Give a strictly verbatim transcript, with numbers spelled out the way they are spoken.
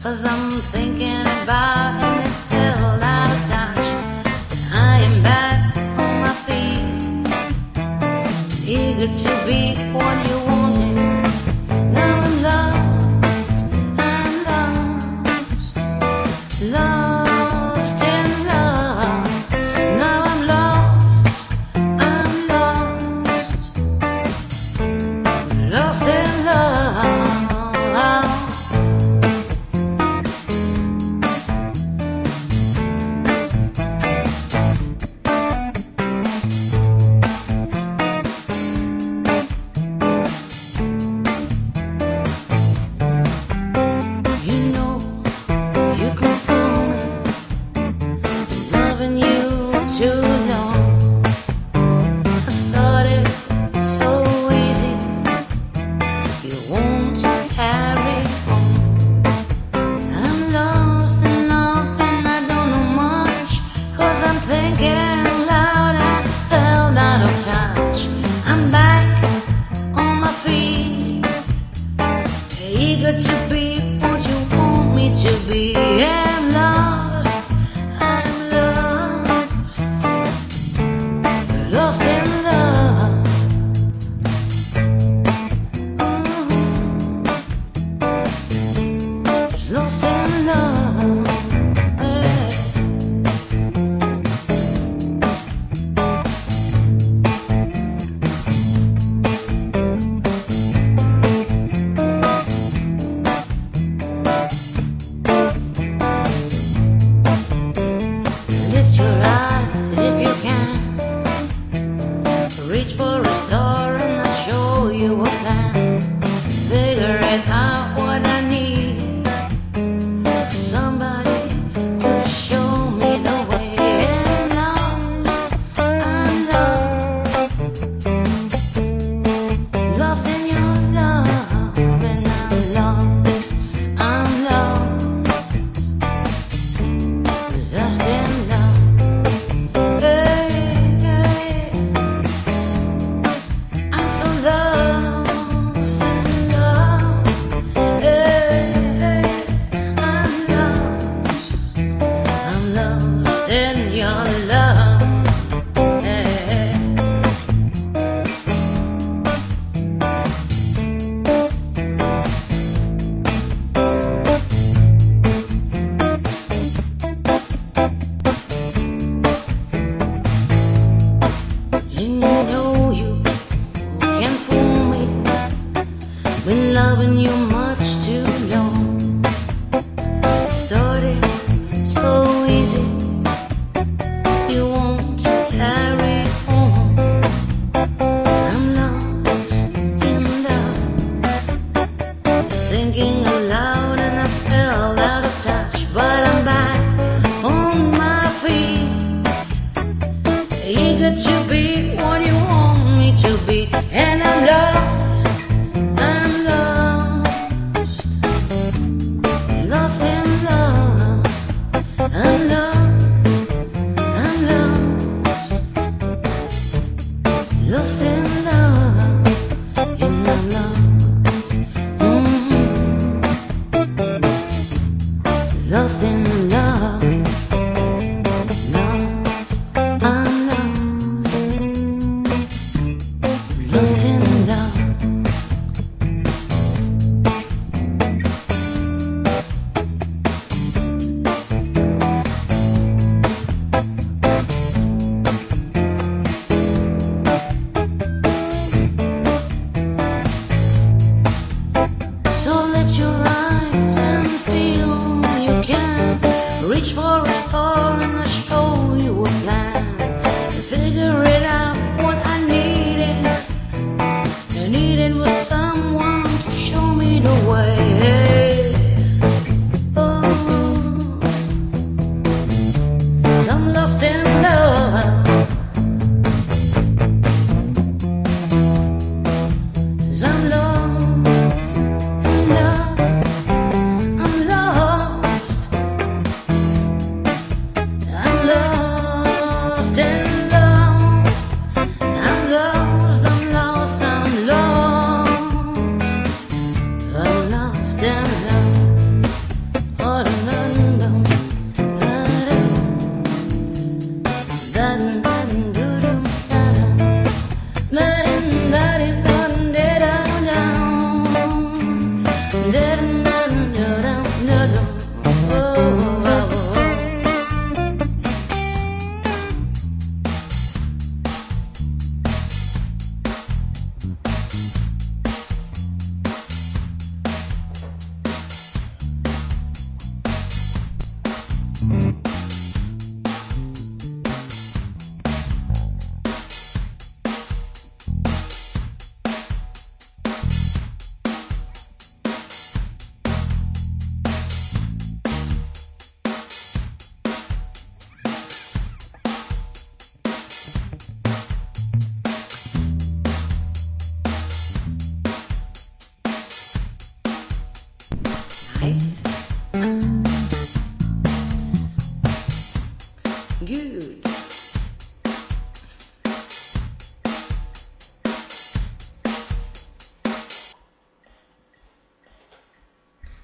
'cause I'm thinking about and it fell out of touch. I am back on my feet, eager to be what you wanted. Now I'm lost, I'm lost, lost in love. Now I'm lost, I'm lost, lost in love. To be what you want me to be. I'm lost, I'm lost, lost in love. Mm-hmm. Lost in love. Reach for a star and I'll show you a plan. Figure it out what I need. Somebody to show me the way. I'm lost, I'm lost, lost in your love. And I'm lost, I'm lost, lost in love. Hey, hey. Lost in love, hey, hey, I'm lost, I'm lost in your love, hey. And you know you can't fool me, been loving you much too long. It started so easy, you won't carry on. I'm lost in love, thinking aloud and I fell out of touch. But I'm back on my feet, eager to be what you want me to be. And I'm lost, I'm lost, lost in love. I'm lost, I'm lost, lost in love. And I'm lost, mm-hmm. Lost in love. Lost in love. So lift your eyes and feel you can. Reach for a star and I'll show you a plan. Figure it out what I needed. I needed was someone to show me the way. Oh, 'cause I'm lost in love. 'Cause I'm lost in love. I'm lost. I'm lost in love. I'm lost. I'm lost. I'm lost. I'm lost in love. good.